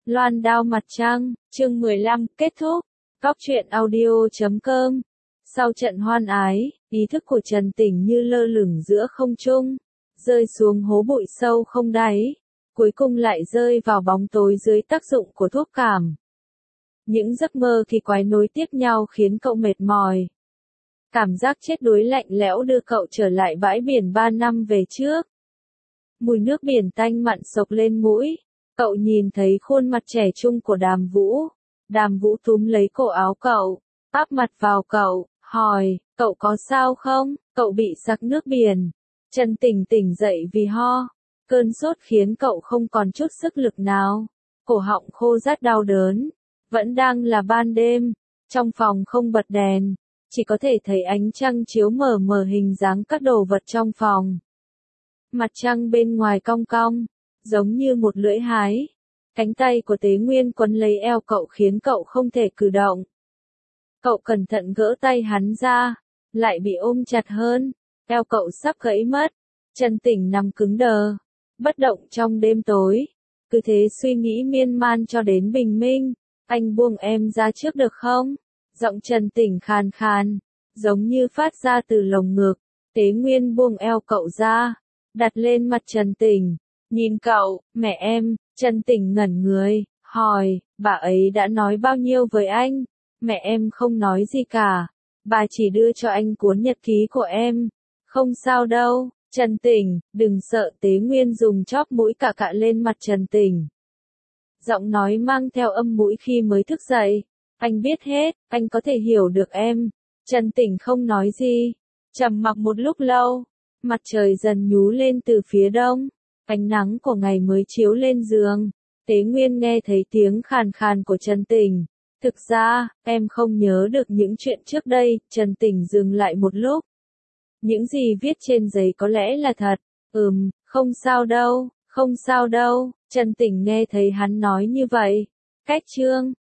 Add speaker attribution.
Speaker 1: Loan đao mặt trăng, chương 15, kết thúc. Góc truyện audio.com. Sau trận hoan ái, ý thức của Trần Tỉnh như lơ lửng giữa không trung, rơi xuống hố bụi sâu không đáy, cuối cùng lại rơi vào bóng tối dưới tác dụng của thuốc cảm. Những giấc mơ kỳ quái nối tiếp nhau khiến cậu mệt mỏi. Cảm giác chết đuối lạnh lẽo đưa cậu trở lại bãi biển 3 năm về trước. Mùi nước biển tanh mặn sộc lên mũi. Cậu nhìn thấy khuôn mặt trẻ trung của Đàm Vũ. Đàm Vũ túm lấy cổ áo cậu, áp mặt vào cậu, hỏi, cậu có sao không? Cậu bị sặc nước biển. Trần Tỉnh tỉnh dậy vì ho. Cơn sốt khiến cậu không còn chút sức lực nào. Cổ họng khô rát đau đớn. Vẫn đang là ban đêm. Trong phòng không bật đèn. Chỉ có thể thấy ánh trăng chiếu mờ mờ hình dáng các đồ vật trong phòng. Mặt trăng bên ngoài cong cong, giống như một lưỡi hái. Cánh tay của Tế Nguyên quấn lấy eo cậu khiến cậu không thể cử động. Cậu cẩn thận gỡ tay hắn ra, lại bị ôm chặt hơn. Eo cậu sắp gãy mất. Trần Tỉnh nằm cứng đờ, bất động trong đêm tối. Cứ thế suy nghĩ miên man cho đến bình minh. Anh buông em ra trước được không? Giọng Trần Tỉnh khàn khàn, giống như phát ra từ lồng ngực. Tế Nguyên buông eo cậu ra, đặt lên mặt Trần Tỉnh, nhìn cậu, mẹ em. Trần Tỉnh ngẩn người, hỏi, bà ấy đã nói bao nhiêu với anh? Mẹ em không nói gì cả, bà chỉ đưa cho anh cuốn nhật ký của em. Không sao đâu, Trần Tỉnh, đừng sợ. Tế Nguyên dùng chóp mũi cạ cạ lên mặt Trần Tỉnh. Giọng nói mang theo âm mũi khi mới thức dậy. Anh biết hết, anh có thể hiểu được em. Trần Tỉnh không nói gì, trầm mặc một lúc lâu. Mặt trời dần nhú lên từ phía đông. Ánh nắng của ngày mới chiếu lên giường. Tế Nguyên nghe thấy tiếng khàn khàn của Trần Tỉnh. Thực ra, em không nhớ được những chuyện trước đây. Trần Tỉnh dừng lại một lúc. Những gì viết trên giấy có lẽ là thật. Không sao đâu, không sao đâu. Trần Tỉnh nghe thấy hắn nói như vậy. Cách chương.